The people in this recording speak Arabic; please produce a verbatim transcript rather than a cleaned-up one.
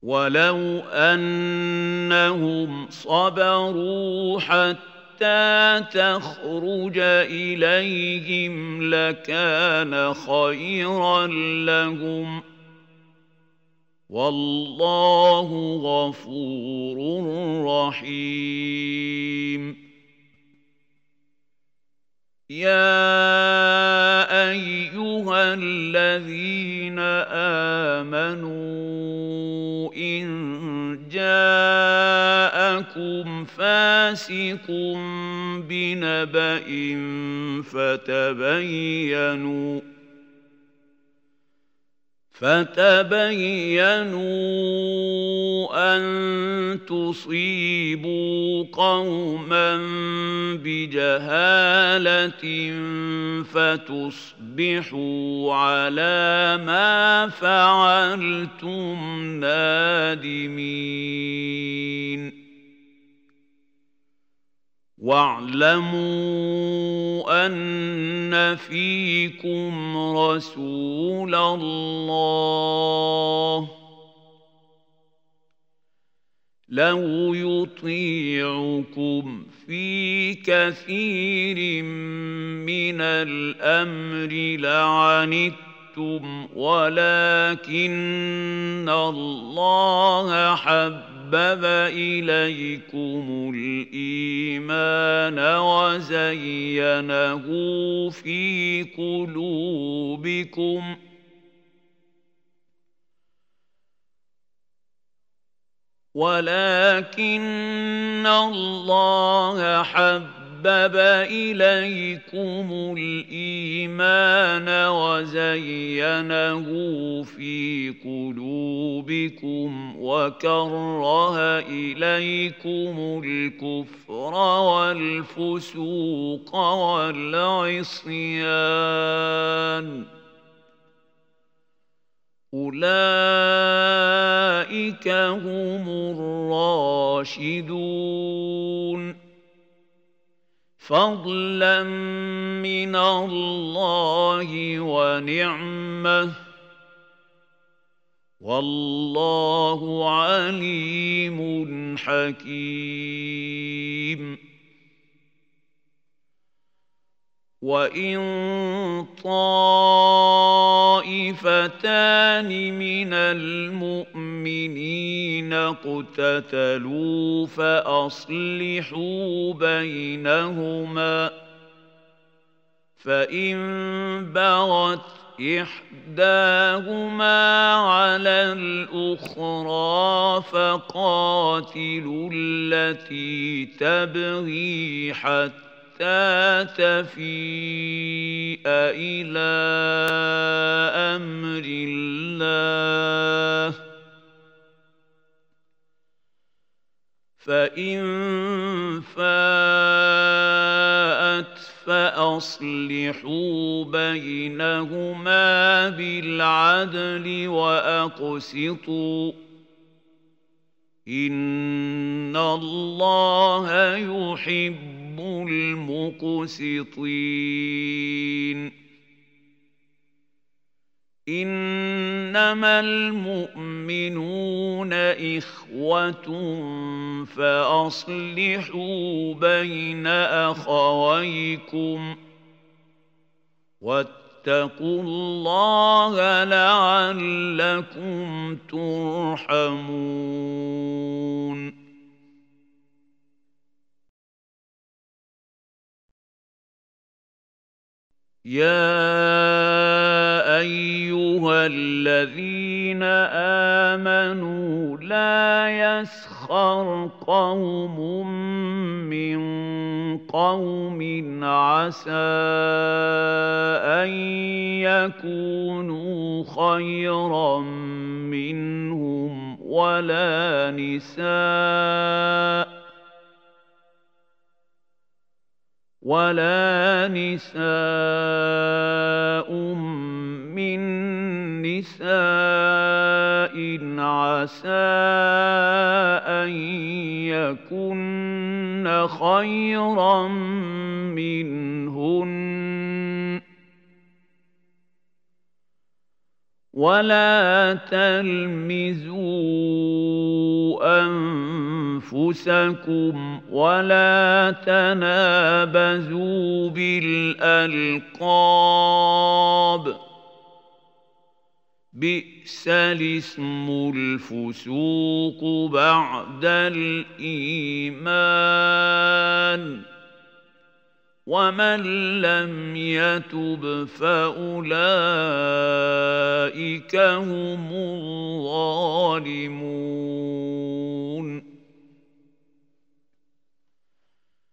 ولو أنهم صبروا حتى تخرج إليهم لكان خيرا لهم والله غفور رحيم يا أيها الذين آمنوا إن جاءكم فاسق بنبأ فتبينوا فتبينوا أن تصيبوا قوما بجهالة فتصبحوا على ما فعلتم نادمين واعلموا أن فيكم رسول الله لو يطيعكم في كثير من الأمر لعنتم ولكن الله حبب حبب إليكم الإيمان وزينه في قلوبكم ولكن الله حبب إليكم الإيمان وزينه في قلوبكم وكره إليكم الكفر والفسوق والعصيان أولئك هم الراشدون فضلا من الله ونعمه والله عليم حكيم وإن طائفتان من المؤمنين اقتتلوا فأصلحوا بينهما فإن بغت إحداهما على الأخرى فقاتلوا التي تبغي حتى تفيء إلى أمر الله فإن فاءت فأصلحوا بينهما بالعدل وأقسطوا إن الله يحب المقسطين إنما المؤمنون إخوة فأصلحوا بين أخويكم واتقوا الله لعلكم ترحمون يا أيها الذين آمنوا لا يسخر قوم من قوم عسى أن يكونوا خيرا منهم ولا نساء ولا نساء من نساء عسى أن يكن خيرا منهن ولا تلمزوا أنفسكم ولا تنابزوا بالألقاب بئس الاسم الفسوق بعد الإيمان ومن لم يتب فأولئك هم الظالمون